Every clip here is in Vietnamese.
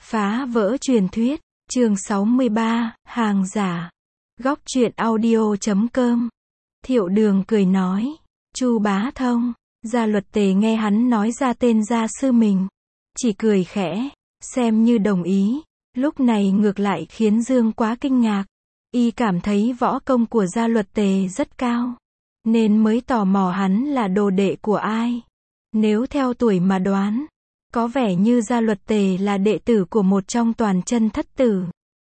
Phá vỡ truyền thuyết, chương 63, hàng giả. Góc truyện audio.com. Thiệu Đường cười nói, Chu Bá Thông. Gia Luật Tề nghe hắn nói ra tên gia sư mình, chỉ cười khẽ, xem như đồng ý. Lúc này ngược lại khiến Dương Quá kinh ngạc. Y cảm thấy võ công của Gia Luật Tề rất cao, nên mới tò mò hắn là đồ đệ của ai. Nếu theo tuổi mà đoán, có vẻ như Gia Luật Tề là đệ tử của một trong toàn chân thất tử.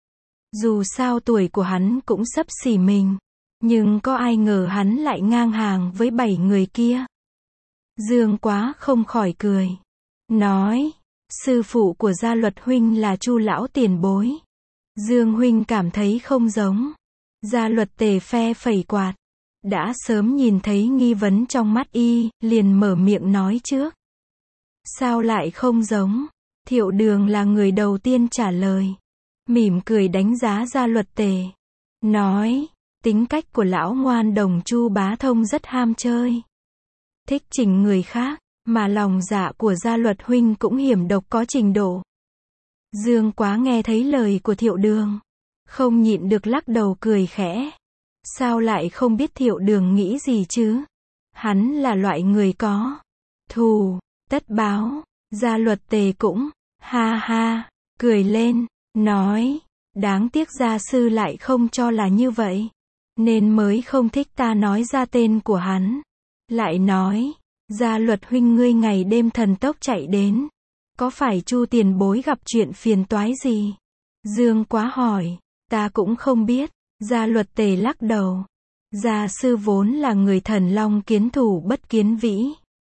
Dù sao tuổi của hắn cũng xấp xỉ mình, nhưng có ai ngờ hắn lại ngang hàng với 7 người kia. Dương Quá không khỏi cười, nói, sư phụ của Gia Luật huynh là Chu lão tiền bối. Dương huynh cảm thấy không giống. Gia Luật Tề phe phẩy quạt, đã sớm nhìn thấy nghi vấn trong mắt y, liền mở miệng nói trước. Sao lại không giống? Thiệu Đường là người đầu tiên trả lời, mỉm cười đánh giá Gia Luật Tề, nói, tính cách của lão ngoan đồng Chu Bá Thông rất ham chơi, thích chỉnh người khác, mà lòng dạ của Gia Luật huynh cũng hiểm độc có trình độ. Dương Quá nghe thấy lời của Thiệu Đường, không nhịn được lắc đầu cười khẽ. Sao lại không biết Thiệu Đường nghĩ gì chứ? Hắn là loại người có thù tất báo. Gia Luật Tề cũng ha ha cười lên, nói, đáng tiếc gia sư lại không cho là như vậy, nên mới không thích ta nói ra tên của hắn. Lại nói, Gia Luật huynh ngươi ngày đêm thần tốc chạy đến, có phải Chu tiền bối gặp chuyện phiền toái gì? Dương Quá hỏi, ta cũng không biết. Gia Luật Tề lắc đầu, gia sư vốn là người thần long kiến thủ bất kiến vĩ,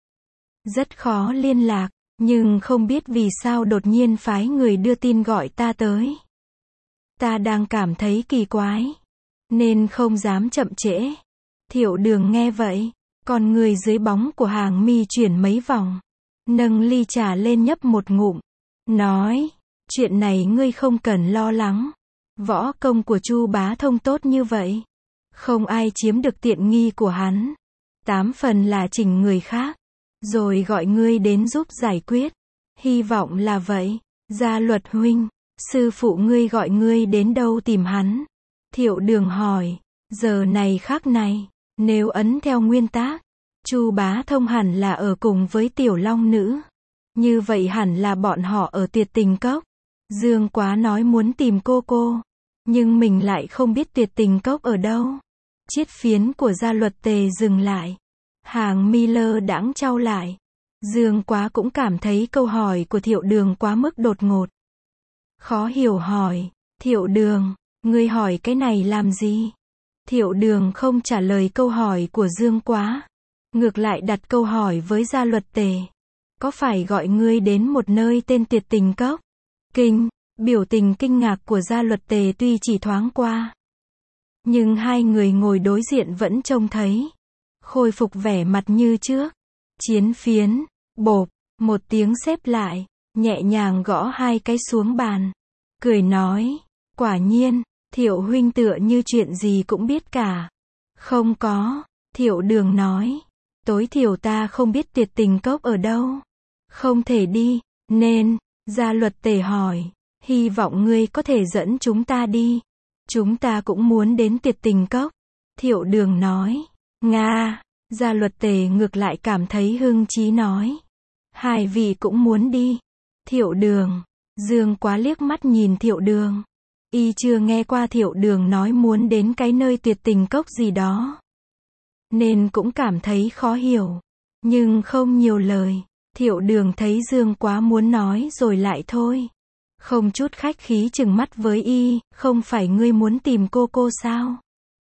rất khó liên lạc, nhưng không biết vì sao đột nhiên phái người đưa tin gọi ta tới. Ta đang cảm thấy kỳ quái, nên không dám chậm trễ. Thiệu Đường nghe vậy, còn người dưới bóng của hàng mi chuyển mấy vòng, nâng ly trà lên nhấp một ngụm, nói, chuyện này ngươi không cần lo lắng. Võ công của Chu Bá Thông tốt như vậy, không ai chiếm được tiện nghi của hắn. 8 phần là chỉnh người khác, rồi gọi ngươi đến giúp giải quyết. Hy vọng là vậy. Gia Luật huynh, sư phụ ngươi gọi ngươi đến đâu tìm hắn? Thiệu Đường hỏi. Giờ này khắc này, nếu ấn theo nguyên tắc, Chu Bá Thông hẳn là ở cùng với Tiểu Long Nữ. Như vậy hẳn là bọn họ ở Tuyệt Tình Cốc. Dương Quá nói muốn tìm cô, nhưng mình lại không biết Tuyệt Tình Cốc ở đâu. Chiết phiến của Gia Luật Tề dừng lại, hàng mi lơ đãng chau lại. Dương Quá cũng cảm thấy câu hỏi của Thiệu Đường quá mức đột ngột, khó hiểu hỏi, Thiệu Đường, ngươi hỏi cái này làm gì? Thiệu Đường không trả lời câu hỏi của Dương Quá, ngược lại đặt câu hỏi với Gia Luật Tề, có phải gọi ngươi đến một nơi tên Tuyệt Tình Cốc? Biểu tình kinh ngạc của Gia Luật Tề tuy chỉ thoáng qua, nhưng hai người ngồi đối diện vẫn trông thấy khôi phục vẻ mặt như trước. Chiến phiến, bộp, một tiếng xếp lại, nhẹ nhàng gõ 2 cái xuống bàn, cười nói, quả nhiên, Thiệu huynh tựa như chuyện gì cũng biết cả. Không có, Thiệu Đường nói, tối thiểu ta không biết Tuyệt Tình Cốc ở đâu, không thể đi, nên, Gia Luật Tề hỏi, hy vọng ngươi có thể dẫn chúng ta đi. Chúng ta cũng muốn đến Tuyệt Tình Cốc. Thiệu Đường nói, Nga. Gia Luật Tề ngược lại cảm thấy hưng chí nói, hai vị cũng muốn đi. Thiệu Đường, Dương Quá liếc mắt nhìn Thiệu Đường. Y chưa nghe qua Thiệu Đường nói muốn đến cái nơi Tuyệt Tình Cốc gì đó, nên cũng cảm thấy khó hiểu, nhưng không nhiều lời. Thiệu Đường thấy Dương Quá muốn nói rồi lại thôi, không chút khách khí chừng mắt với y, không phải ngươi muốn tìm cô sao?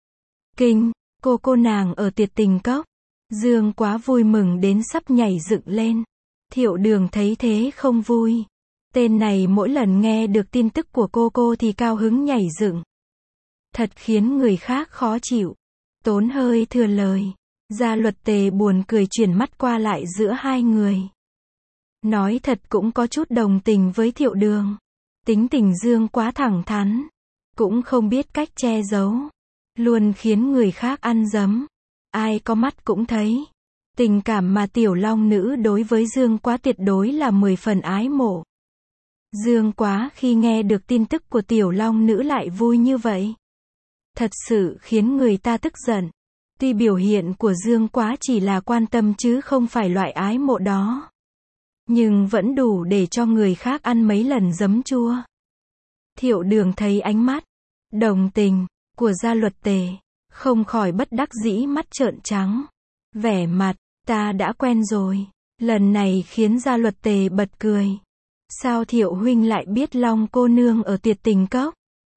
Cô nàng ở Tuyệt Tình Cốc. Dương Quá vui mừng đến sắp nhảy dựng lên. Thiệu Đường thấy thế không vui. Tên này mỗi lần nghe được tin tức của cô thì cao hứng nhảy dựng, thật khiến người khác khó chịu. Tốn hơi thừa lời. Gia Luật Tề buồn cười chuyển mắt qua lại giữa hai người. Nói thật cũng có chút đồng tình với Thiệu Đường. Tính tình Dương Quá thẳng thắn, cũng không biết cách che giấu, luôn khiến người khác ăn dấm. Ai có mắt cũng thấy, tình cảm mà Tiểu Long Nữ đối với Dương Quá tuyệt đối là 10 phần ái mộ. Dương Quá khi nghe được tin tức của tiểu long nữ lại vui như vậy. Thật sự khiến người ta tức giận. Tuy biểu hiện của Dương Quá chỉ là quan tâm chứ không phải loại ái mộ đó. Nhưng vẫn đủ để cho người khác ăn mấy lần giấm chua. Thiệu Đường thấy ánh mắt đồng tình của Gia Luật Tề, không khỏi bất đắc dĩ mắt trợn trắng. Vẻ mặt, ta đã quen rồi. Lần này khiến Gia Luật Tề bật cười. Sao Thiệu huynh lại biết Long cô nương ở Tuyệt Tình Cốc?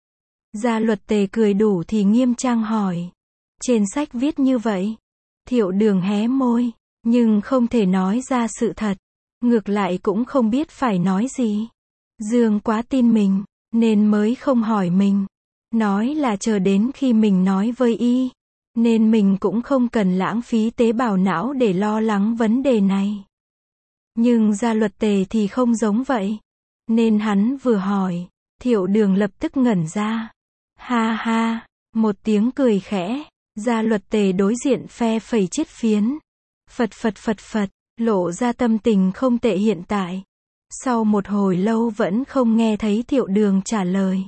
Gia Luật Tề cười đủ thì nghiêm trang hỏi. Trên sách viết như vậy. Thiệu Đường hé môi, nhưng không thể nói ra sự thật. Ngược lại cũng không biết phải nói gì. Dương Quá tin mình, nên mới không hỏi mình. Nói là chờ đến khi mình nói với y. Nên mình cũng không cần lãng phí tế bào não để lo lắng vấn đề này. Nhưng Gia Luật Tề thì không giống vậy. Nên hắn vừa hỏi, Thiệu Đường lập tức ngẩn ra. Ha ha, một tiếng cười khẽ. Gia Luật Tề đối diện phe phẩy chiếc phiến. Phật phật phật phật, lộ ra tâm tình không tệ hiện tại. Sau một hồi lâu vẫn không nghe thấy Thiệu Đường trả lời.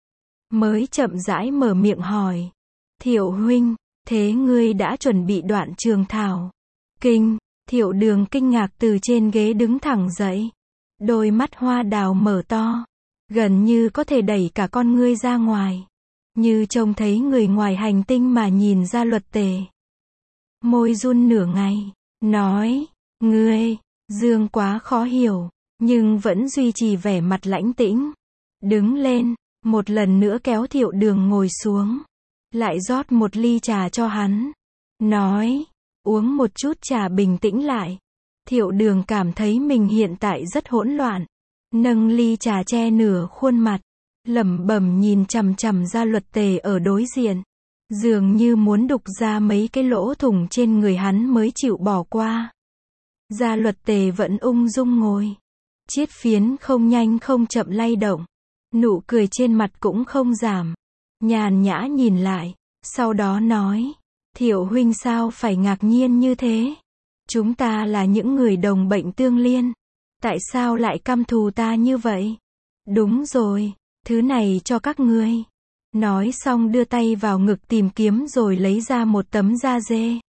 Mới chậm rãi mở miệng hỏi. Thiệu huynh, thế ngươi đã chuẩn bị đoạn trường thảo? Kinh, Thiệu Đường kinh ngạc từ trên ghế đứng thẳng dậy. Đôi mắt hoa đào mở to. Gần như có thể đẩy cả con ngươi ra ngoài. Như trông thấy người ngoài hành tinh mà nhìn Gia Luật Tề. Môi run nửa ngày, nói, ngươi, Dương Quá khó hiểu, nhưng vẫn duy trì vẻ mặt lãnh tĩnh. Đứng lên, một lần nữa kéo Thiệu Đường ngồi xuống. Lại rót một ly trà cho hắn. Nói, uống một chút trà bình tĩnh lại. Thiệu Đường cảm thấy mình hiện tại rất hỗn loạn. Nâng ly trà che nửa khuôn mặt. Lẩm bẩm nhìn chằm chằm Gia Luật Tề ở đối diện. Dường như muốn đục ra mấy cái lỗ thủng trên người hắn mới chịu bỏ qua. Gia Luật Tề vẫn ung dung ngồi. Chiết phiến không nhanh không chậm lay động. Nụ cười trên mặt cũng không giảm. Nhàn nhã nhìn lại. Sau đó nói. Thiệu huynh sao phải ngạc nhiên như thế? Chúng ta là những người đồng bệnh tương liên. Tại sao lại căm thù ta như vậy? Đúng rồi. Thứ này cho các ngươi. Nói xong đưa tay vào ngực tìm kiếm rồi lấy ra một tấm da dê.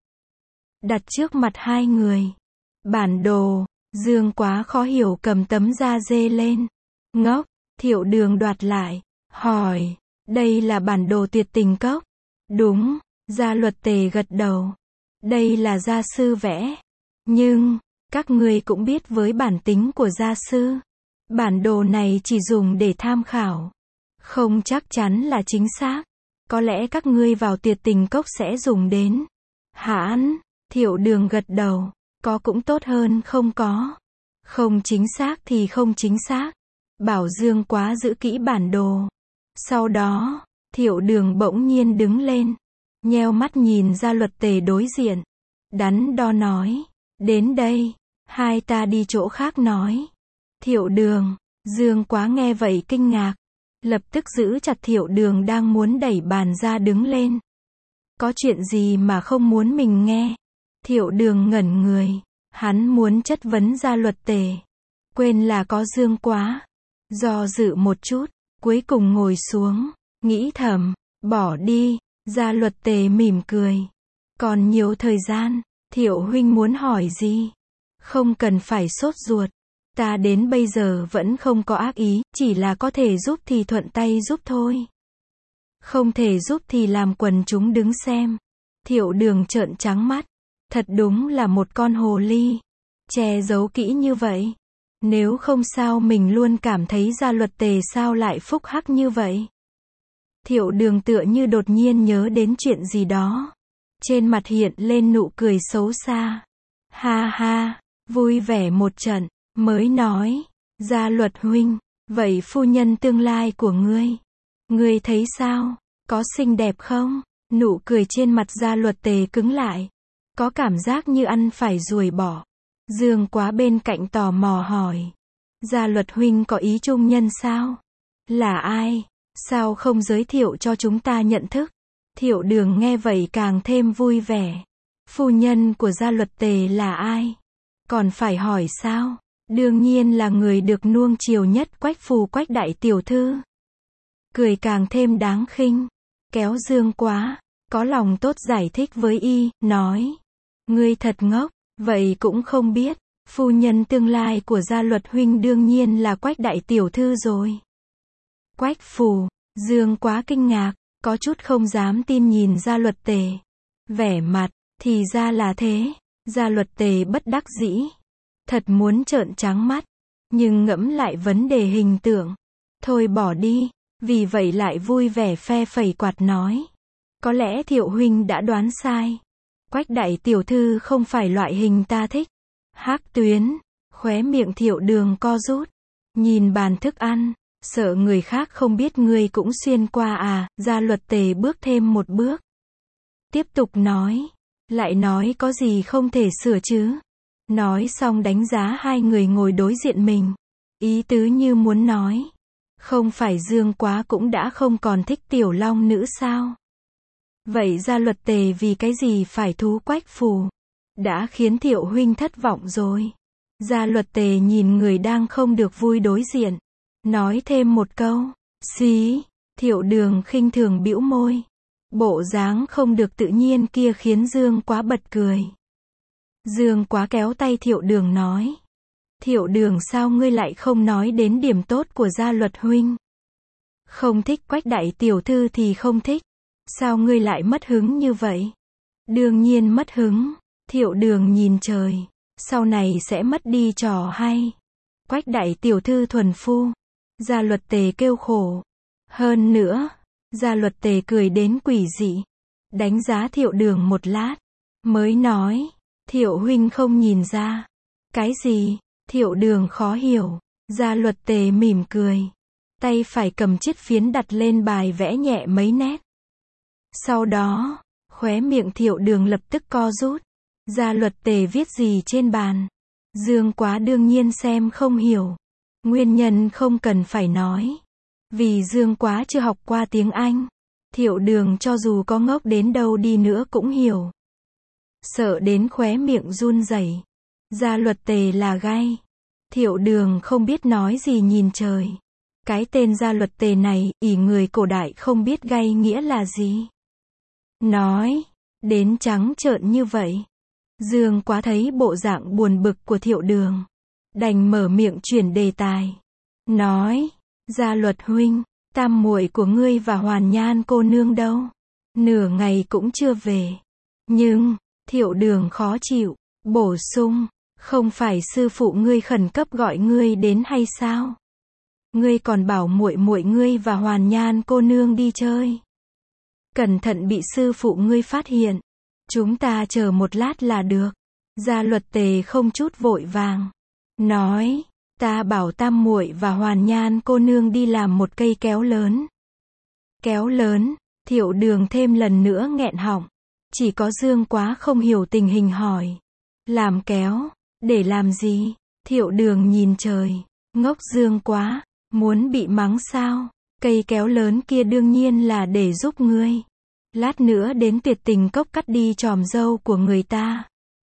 Đặt trước mặt hai người. Bản đồ. Dương Quá khó hiểu cầm tấm da dê lên. Ngốc. Thiệu Đường đoạt lại. Hỏi. Đây là bản đồ Tuyệt Tình Cốc. Đúng. Gia Luật Tề gật đầu. Đây là gia sư vẽ. Nhưng, các ngươi cũng biết với bản tính của gia sư. Bản đồ này chỉ dùng để tham khảo. Không chắc chắn là chính xác. Có lẽ các ngươi vào Tuyệt Tình Cốc sẽ dùng đến. Hãn, Thiệu Đường gật đầu. Có cũng tốt hơn không có. Không chính xác thì không chính xác. Bảo Dương Quá giữ kỹ bản đồ. Sau đó, Thiệu Đường bỗng nhiên đứng lên. Nheo mắt nhìn Gia Luật Tề đối diện. Đắn đo nói. Đến đây. Hai ta đi chỗ khác nói. Thiệu Đường. Dương Quá nghe vậy kinh ngạc. Lập tức giữ chặt Thiệu Đường đang muốn đẩy bàn ra đứng lên. Có chuyện gì mà không muốn mình nghe? Thiệu Đường ngẩn người. Hắn muốn chất vấn Gia Luật Tề. Quên là có Dương Quá. Do dự một chút. Cuối cùng ngồi xuống. Nghĩ thầm. Bỏ đi. Gia Luật Tề mỉm cười. Còn nhiều thời gian. Thiệu huynh muốn hỏi gì? Không cần phải sốt ruột. Ta đến bây giờ vẫn không có ác ý, chỉ là có thể giúp thì thuận tay giúp thôi. Không thể giúp thì làm quần chúng đứng xem. Thiệu Đường trợn trắng mắt. Thật đúng là một con hồ ly. Che giấu kỹ như vậy. Nếu không sao mình luôn cảm thấy Gia Luật Tề sao lại phúc hắc như vậy. Thiệu Đường tựa như đột nhiên nhớ đến chuyện gì đó. Trên mặt hiện lên nụ cười xấu xa. Ha ha, vui vẻ một trận, mới nói. Gia Luật huynh, vậy phu nhân tương lai của ngươi. Ngươi thấy sao? Có xinh đẹp không? Nụ cười trên mặt Gia Luật Tề cứng lại. Có cảm giác như ăn phải ruồi bỏ. Dương Quá bên cạnh tò mò hỏi. Gia Luật huynh có ý trung nhân sao? Là ai? Sao không giới thiệu cho chúng ta nhận thức? Thiệu Đường nghe vậy càng thêm vui vẻ. Phu nhân của Gia Luật Tề là ai? Còn phải hỏi sao? Đương nhiên là người được nuông chiều nhất Quách Phù Quách đại tiểu thư. Cười càng thêm đáng khinh. Kéo Dương Quá, có lòng tốt giải thích với y, nói. Ngươi thật ngốc, vậy cũng không biết. Phu nhân tương lai của Gia Luật huynh đương nhiên là Quách đại tiểu thư rồi. Quách Phù, Dương Quá kinh ngạc, có chút không dám tin nhìn Gia Luật Tề. Vẻ mặt, thì ra là thế. Gia Luật Tề bất đắc dĩ. Thật muốn trợn trắng mắt. Nhưng ngẫm lại vấn đề hình tượng. Thôi bỏ đi. Vì vậy lại vui vẻ phe phẩy quạt nói. Có lẽ Thiệu huynh đã đoán sai. Quách đại tiểu thư không phải loại hình ta thích. Hắc Tuyến, khóe miệng Thiệu Đường co rút. Nhìn bàn thức ăn, sợ người khác không biết ngươi cũng xuyên qua à, Gia Luật Tề bước thêm một bước. Tiếp tục nói, lại nói có gì không thể sửa chứ. Nói xong đánh giá hai người ngồi đối diện mình. Ý tứ như muốn nói, không phải Dương Quá cũng đã không còn thích tiểu long nữ sao? Vậy Gia Luật Tề vì cái gì phải thú Quách Phù? Đã khiến Thiệu huynh thất vọng rồi. Gia Luật Tề nhìn người đang không được vui đối diện. Nói thêm một câu. Xí. Thiệu Đường khinh thường bĩu môi. Bộ dáng không được tự nhiên kia khiến Dương Quá bật cười. Dương Quá kéo tay Thiệu Đường nói. Thiệu Đường sao ngươi lại không nói đến điểm tốt của Gia Luật huynh? Không thích Quách đại tiểu thư thì không thích. Sao ngươi lại mất hứng như vậy? Đương nhiên mất hứng. Thiệu Đường nhìn trời. Sau này sẽ mất đi trò hay. Quách đại tiểu thư thuần phu. Gia Luật Tề kêu khổ. Hơn nữa, Gia Luật Tề cười đến quỷ dị. Đánh giá Thiệu Đường một lát. Mới nói. Thiệu huynh không nhìn ra. Cái gì? Thiệu Đường khó hiểu. Gia Luật Tề mỉm cười. Tay phải cầm chiếc phiến đặt lên bài vẽ nhẹ mấy nét. Sau đó, khóe miệng Thiệu Đường lập tức co rút. Gia Luật Tề viết gì trên bàn? Dương Quá đương nhiên xem không hiểu. Nguyên nhân không cần phải nói. Vì Dương Quá chưa học qua tiếng Anh. Thiệu Đường cho dù có ngốc đến đâu đi nữa cũng hiểu. Sợ đến khóe miệng run rẩy. Gia Luật Tề là gay. Thiệu Đường không biết nói gì nhìn trời. Cái tên Gia Luật Tề này, ỷ người cổ đại không biết gay nghĩa là gì. Nói, đến trắng trợn như vậy. Dương Quá thấy bộ dạng buồn bực của Thiệu Đường. Đành mở miệng chuyển đề tài. Nói, Gia Luật huynh, tam muội của ngươi và Hoàn Nhan cô nương đâu? Nửa ngày cũng chưa về. Nhưng, Thiệu Đường khó chịu, bổ sung, không phải sư phụ ngươi khẩn cấp gọi ngươi đến hay sao? Ngươi còn bảo muội muội ngươi và Hoàn Nhan cô nương đi chơi. Cẩn thận bị sư phụ ngươi phát hiện. Chúng ta chờ một lát là được. Gia Luật Tề không chút vội vàng. Nói, ta bảo tam muội và Hoàn Nhan cô nương đi làm một cây kéo lớn. Kéo lớn, Thiệu Đường thêm lần nữa nghẹn họng. Chỉ có Dương Quá không hiểu tình hình hỏi. Làm kéo, để làm gì? Thiệu Đường nhìn trời. Ngốc Dương Quá, muốn bị mắng sao? Cây kéo lớn kia đương nhiên là để giúp ngươi. Lát nữa đến Tuyệt Tình Cốc cắt đi chòm râu của người ta.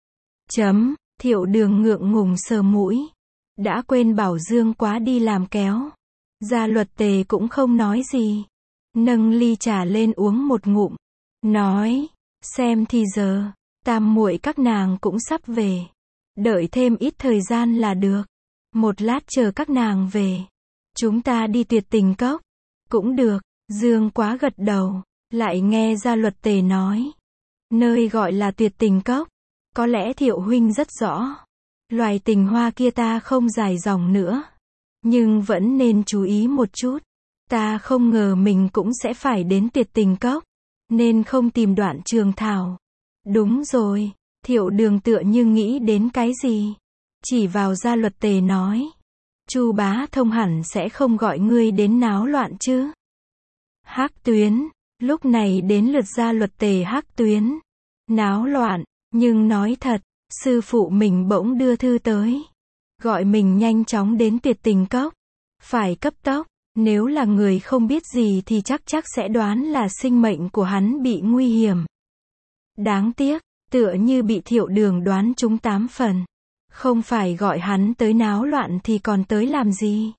Thiệu Đường ngượng ngùng sờ mũi. Đã quên bảo Dương Quá đi làm kéo. Gia Luật Tề cũng không nói gì. Nâng ly trà lên uống một ngụm. Nói, xem thì giờ, tam muội các nàng cũng sắp về. Đợi thêm ít thời gian là được. Một lát chờ các nàng về. Chúng ta đi Tuyệt Tình Cốc. Cũng được, Dương Quá gật đầu. Lại nghe Gia Luật Tề nói. Nơi gọi là Tuyệt Tình Cốc. Có lẽ Thiệu huynh rất rõ. Loài tình hoa kia ta không dài dòng nữa. Nhưng vẫn nên chú ý một chút. Ta không ngờ mình cũng sẽ phải đến Tuyệt Tình Cốc. Nên không tìm Đoạn Trường Thảo. Đúng rồi. Thiệu Đường tựa như nghĩ đến cái gì. Chỉ vào Gia Luật Tề nói. Chu Bá Thông hẳn sẽ không gọi ngươi đến náo loạn chứ. Hắc Tuyến. Lúc này đến lượt Gia Luật Tề Hắc Tuyến. Náo loạn. Nhưng nói thật, sư phụ mình bỗng đưa thư tới. Gọi mình nhanh chóng đến Tuyệt Tình Cốc. Phải cấp tốc. Nếu là người không biết gì thì chắc sẽ đoán là sinh mệnh của hắn bị nguy hiểm. Đáng tiếc, tựa như bị Thiệu Đường đoán trúng 8 phần. Không phải gọi hắn tới náo loạn thì còn tới làm gì?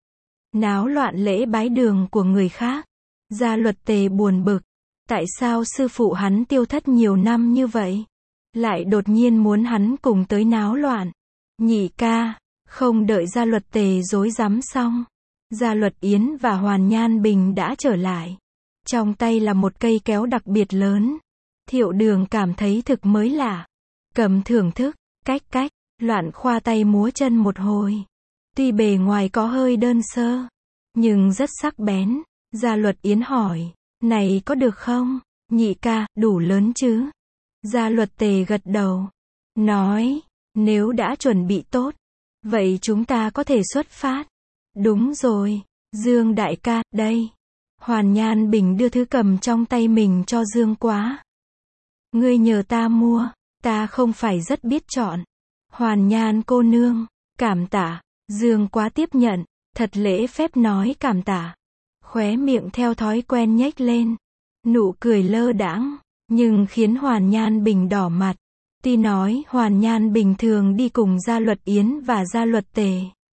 Náo loạn lễ bái đường của người khác. Gia Luật Tề buồn bực. Tại sao sư phụ hắn tiêu thất nhiều năm như vậy? Lại đột nhiên muốn hắn cùng tới náo loạn. Nhị ca, không đợi Gia Luật Tề rối rắm xong. Gia Luật Yến và Hoàn Nhan Bình đã trở lại. Trong tay là một cây kéo đặc biệt lớn. Thiệu Đường cảm thấy thực mới lạ. Cầm thưởng thức, cách, loạn khoa tay múa chân một hồi. Tuy bề ngoài có hơi đơn sơ, nhưng rất sắc bén. Gia Luật Yến hỏi, này có được không? Nhị ca, đủ lớn chứ? Gia Luật Tề gật đầu. Nói, nếu đã chuẩn bị tốt, vậy chúng ta có thể xuất phát. Đúng rồi, Dương đại ca, đây. Hoàn Nhan Bình đưa thứ cầm trong tay mình cho Dương Quá. Ngươi nhờ ta mua, ta không phải rất biết chọn. Hoàn Nhan cô nương, cảm tạ. Dương Quá tiếp nhận, thật lễ phép nói cảm tạ. Khóe miệng theo thói quen nhếch lên. Nụ cười lơ đãng, nhưng khiến Hoàn Nhan Bình đỏ mặt. Tuy nói Hoàn Nhan Bình thường đi cùng Gia Luật Yến và Gia Luật Tề,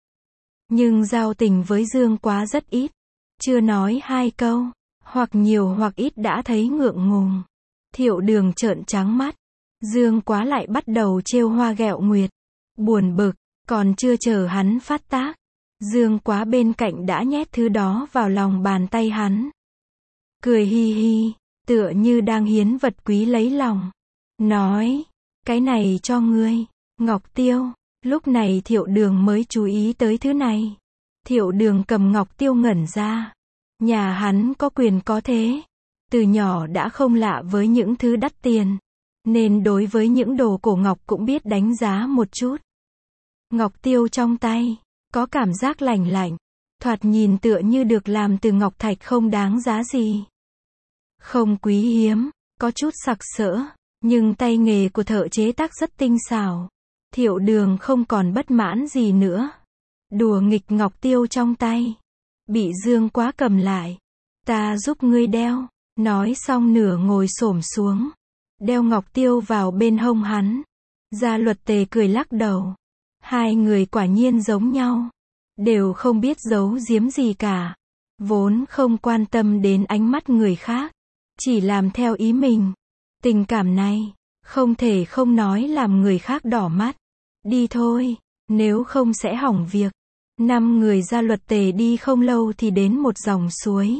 nhưng giao tình với Dương Quá rất ít. Chưa nói hai câu, hoặc nhiều hoặc ít đã thấy ngượng ngùng. Thiệu Đường trợn trắng mắt. Dương Quá lại bắt đầu trêu hoa ghẹo nguyệt. Buồn bực, còn chưa chờ hắn phát tác, Dương Quá bên cạnh đã nhét thứ đó vào lòng bàn tay hắn. Cười hi hi, tựa như đang hiến vật quý lấy lòng. Nói, cái này cho ngươi, Ngọc Tiêu. Lúc này Thiệu Đường mới chú ý tới thứ này. Thiệu Đường cầm Ngọc Tiêu ngẩn ra. Nhà hắn có quyền có thế. Từ nhỏ đã không lạ với những thứ đắt tiền, nên đối với những đồ cổ ngọc cũng biết đánh giá một chút. Ngọc Tiêu trong tay, có cảm giác lành lạnh, thoạt nhìn tựa như được làm từ ngọc thạch không đáng giá gì. Không quý hiếm, có chút sặc sỡ, nhưng tay nghề của thợ chế tác rất tinh xảo. Thiệu Đường không còn bất mãn gì nữa. Đùa nghịch Ngọc Tiêu trong tay. Bị Dương Quá cầm lại. Ta giúp ngươi đeo. Nói xong nửa ngồi xổm xuống. Đeo Ngọc Tiêu vào bên hông hắn. Gia Luật Tề cười lắc đầu. Hai người quả nhiên giống nhau. Đều không biết giấu giếm gì cả. Vốn không quan tâm đến ánh mắt người khác. Chỉ làm theo ý mình. Tình cảm này, không thể không nói làm người khác đỏ mắt. Đi thôi, nếu không sẽ hỏng việc. 5 người Gia Luật Tề đi không lâu thì đến một dòng suối.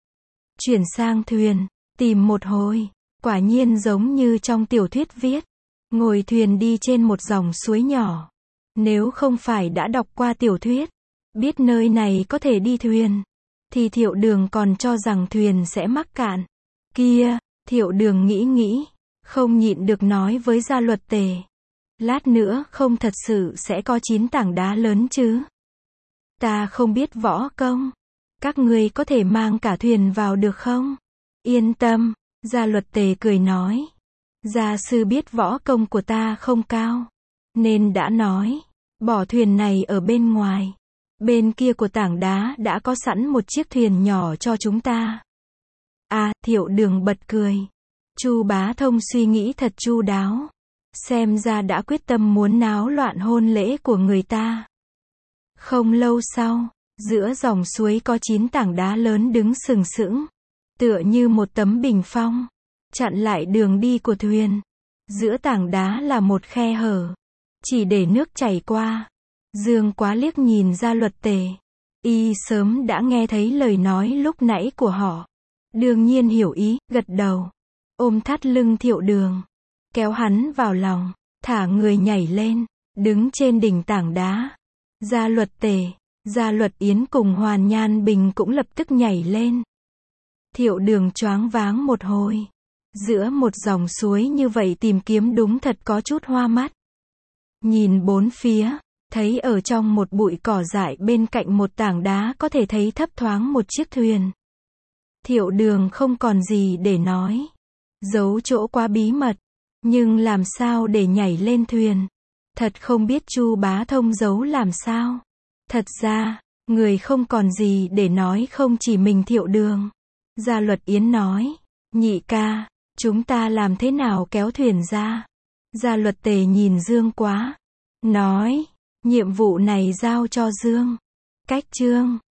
Chuyển sang thuyền, tìm một hồi, quả nhiên giống như trong tiểu thuyết viết. Ngồi thuyền đi trên một dòng suối nhỏ. Nếu không phải đã đọc qua tiểu thuyết, biết nơi này có thể đi thuyền, thì Thiệu Đường còn cho rằng thuyền sẽ mắc cạn. Kia, Thiệu Đường nghĩ, không nhịn được nói với Gia Luật Tề. Lát nữa không thật sự sẽ có 9 tảng đá lớn chứ? Ta không biết võ công. Các ngươi có thể mang cả thuyền vào được không? Yên tâm, Gia Luật Tề cười nói. Gia sư biết võ công của ta không cao, nên đã nói, bỏ thuyền này ở bên ngoài. Bên kia của tảng đá đã có sẵn một chiếc thuyền nhỏ cho chúng ta. À, Thiệu Đường bật cười. Chu Bá Thông suy nghĩ thật chu đáo. Xem ra đã quyết tâm muốn náo loạn hôn lễ của người ta. Không lâu sau, giữa dòng suối có 9 tảng đá lớn đứng sừng sững, tựa như một tấm bình phong, chặn lại đường đi của thuyền. Giữa tảng đá là một khe hở, chỉ để nước chảy qua. Dương Quá liếc nhìn Gia Luật Tề. Y sớm đã nghe thấy lời nói lúc nãy của họ. Đương nhiên hiểu ý, gật đầu. Ôm thắt lưng Thiệu Đường, kéo hắn vào lòng, thả người nhảy lên, đứng trên đỉnh tảng đá. Gia Luật Tề, Gia Luật Yến cùng Hoàn Nhan Bình cũng lập tức nhảy lên. Thiệu Đường choáng váng một hồi. Giữa một dòng suối như vậy tìm kiếm đúng thật có chút hoa mắt. Nhìn bốn phía, thấy ở trong một bụi cỏ dại bên cạnh một tảng đá có thể thấy thấp thoáng một chiếc thuyền. Thiệu Đường không còn gì để nói. Giấu chỗ quá bí mật, nhưng làm sao để nhảy lên thuyền? Thật không biết Chu Bá Thông giấu làm sao. Thật ra, người không còn gì để nói không chỉ mình Thiệu Đường. Gia Luật Yến nói, nhị ca, chúng ta làm thế nào kéo thuyền ra? Gia Luật Tề nhìn Dương Quá. nói, nhiệm vụ này giao cho Dương. Cách Trương